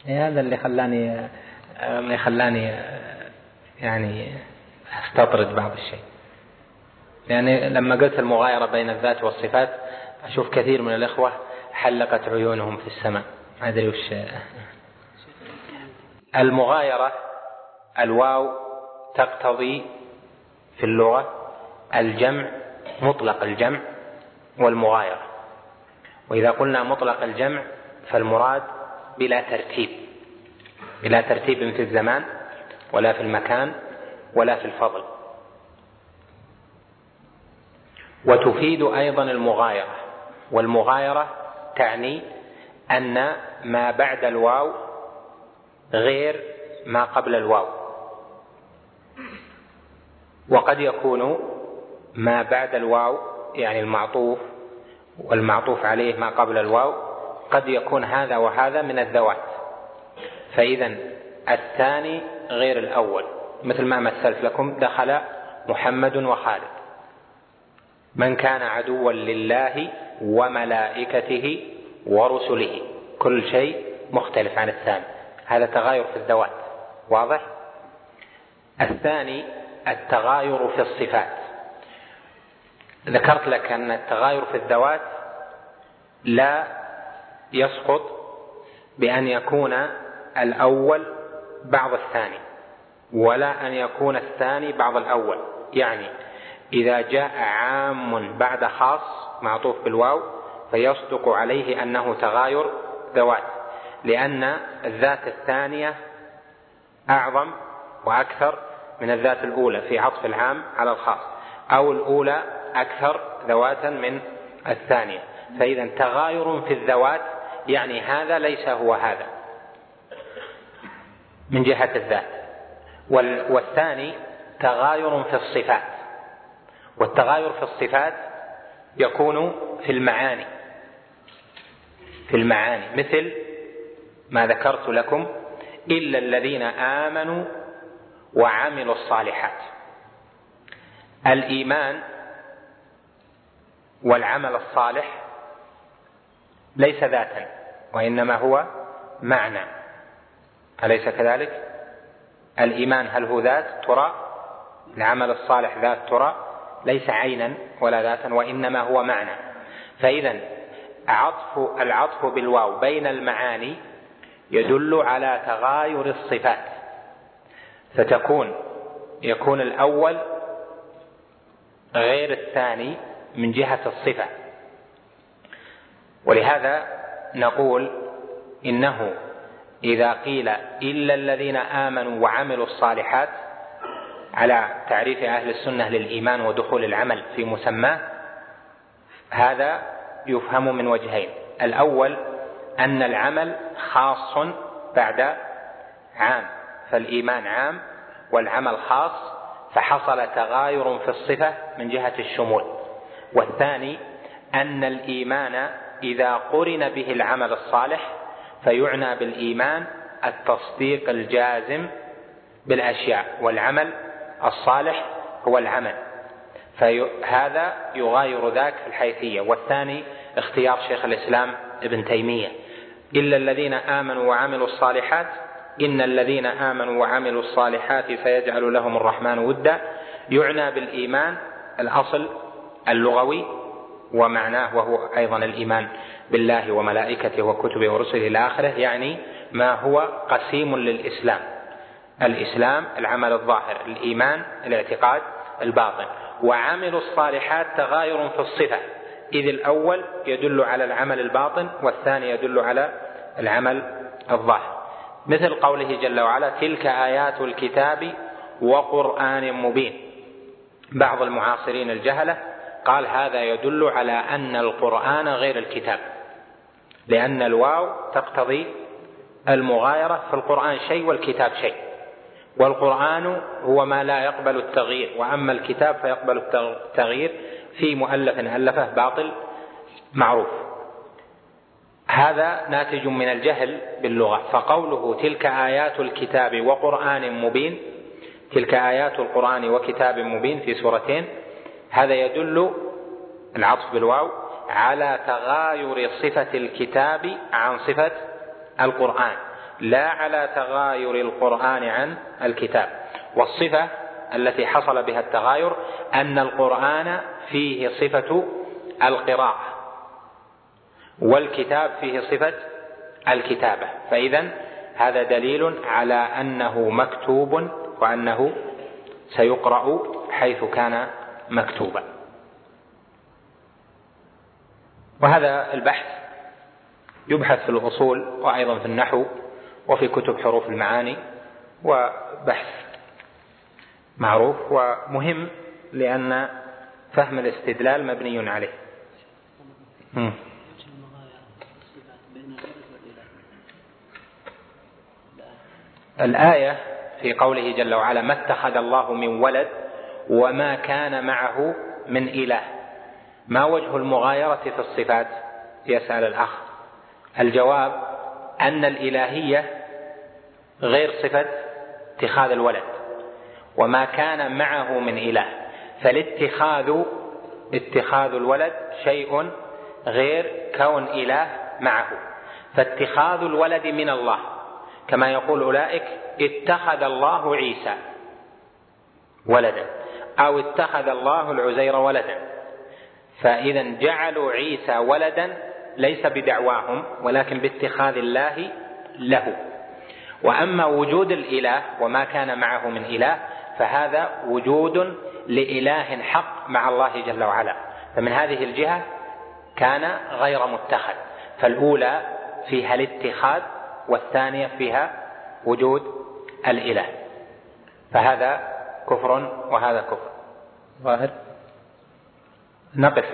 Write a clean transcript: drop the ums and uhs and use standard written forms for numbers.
هذا اللي خلاني يعني استطرد بعض الشيء، يعني لما قلت المغايرة بين الذات والصفات أشوف كثير من الإخوة حلقت عيونهم في السماء، ما أدري وش المغايرة. الواو تقتضي في اللغة الجمع، مطلق الجمع والمغايرة. وإذا قلنا مطلق الجمع فالمراد بلا ترتيب في الزمان ولا في المكان ولا في الفضل. وتفيد أيضا المغايرة، والمغايرة تعني أن ما بعد الواو غير ما قبل الواو، وقد يكون ما بعد الواو يعني المعطوف والمعطوف عليه ما قبل الواو قد يكون هذا وهذا من الذوات، فإذا الثاني غير الأول، مثل ما مثلت لكم دخل محمد وخالد. من كان عدوا لله وملائكته ورسله، كل شيء مختلف عن الثاني، هذا تغاير في الذوات، واضح؟ الثاني التغاير في الصفات. ذكرت لك أن التغاير في الذوات لا يسقط بأن يكون الأول بعض الثاني، ولا أن يكون الثاني بعض الأول. يعني إذا جاء عام بعد خاص معطوف بالواو فيصدق عليه أنه تغاير ذوات، لأن الذات الثانية أعظم وأكثر من الذات الأولى في عطف العام على الخاص، أو الأولى أكثر ذواتا من الثانية. فإذا تغاير في الذوات يعني هذا ليس هو هذا من جهة الذات. والثاني تغاير في الصفات، والتغاير في الصفات يكون في المعاني مثل ما ذكرت لكم: إلا الذين آمنوا وعملوا الصالحات. الإيمان والعمل الصالح ليس ذاتا وإنما هو معنى، أليس كذلك؟ الإيمان هل هو ذات ترى؟ العمل الصالح ذات ترى؟ ليس عينا ولا ذاتا وإنما هو معنى. فإذا العطف بالواو بين المعاني يدل على تغاير الصفات، يكون الأول غير الثاني من جهة الصفة. ولهذا نقول إنه إذا قيل إلا الذين آمنوا وعملوا الصالحات على تعريف أهل السنة للإيمان ودخول العمل في مسماه، هذا يفهم من وجهين: الأول أن العمل خاص بعد عام، فالإيمان عام والعمل خاص، فحصل تغاير في الصفة من جهة الشمول. والثاني أن الإيمان إذا قرن به العمل الصالح فيعنى بالإيمان التصديق الجازم بالأشياء، والعمل الصالح هو العمل، فهذا يغاير ذاك في الحيثية. والثاني اختيار شيخ الإسلام ابن تيمية: إلا الذين آمنوا وعملوا الصالحات، إن الذين آمنوا وعملوا الصالحات سيجعل لهم الرحمن ودا، يعنى بالإيمان الأصل اللغوي ومعناه، وهو أيضا الإيمان بالله وملائكته وكتبه ورسله إلى آخره، يعني ما هو قسيم للإسلام: الإسلام العمل الظاهر، الإيمان الاعتقاد الباطن. وعملوا الصالحات تغاير في الصفة، إذ الأول يدل على العمل الباطن والثاني يدل على العمل الظاهر، مثل قوله جل وعلا: تلك آيات الكتاب وقرآن مبين. بعض المعاصرين الجهلة قال هذا يدل على أن القرآن غير الكتاب، لأن الواو تقتضي المغايرة، فالقرآن شيء والكتاب شيء، والقرآن هو ما لا يقبل التغيير، وأما الكتاب فيقبل التغيير في مؤلف ألفه باطل معروف. هذا ناتج من الجهل باللغة. فقوله تلك آيات الكتاب وقرآن مبين، تلك آيات القرآن وكتاب مبين في سورتين، هذا يدل العطف بالواو على تغاير صفة الكتاب عن صفة القرآن، لا على تغاير القرآن عن الكتاب. والصفة التي حصل بها التغاير أن القرآن فيه صفة القراءة والكتاب فيه صفة الكتابة، فإذن هذا دليل على أنه مكتوب وأنه سيقرأ حيث كان مكتوبا. وهذا البحث يبحث في الأصول وأيضا في النحو وفي كتب حروف المعاني، وبحث معروف ومهم لأن فهم الاستدلال مبني عليه. الآية في قوله جل وعلا ما اتخذ الله من ولد وما كان معه من إله، ما وجه المغايرة في الصفات؟ يسأل الأخ. الجواب أن الإلهية غير صفة اتخاذ الولد، وما كان معه من إله، اتخاذ الولد شيء غير كون إله معه. فاتخاذ الولد من الله، كما يقول أولئك اتخذ الله عيسى ولدا أو اتخذ الله العزير ولدا، فإذا جعلوا عيسى ولدا ليس بدعواهم ولكن باتخاذ الله له. وأما وجود الإله وما كان معه من إله فهذا وجود لإله حق مع الله جل وعلا، فمن هذه الجهة كان غير متخذ. فالأولى فيها الاتخاذ والثانية فيها وجود الإله، فهذا كفر وهذا كفر ظاهر. نقف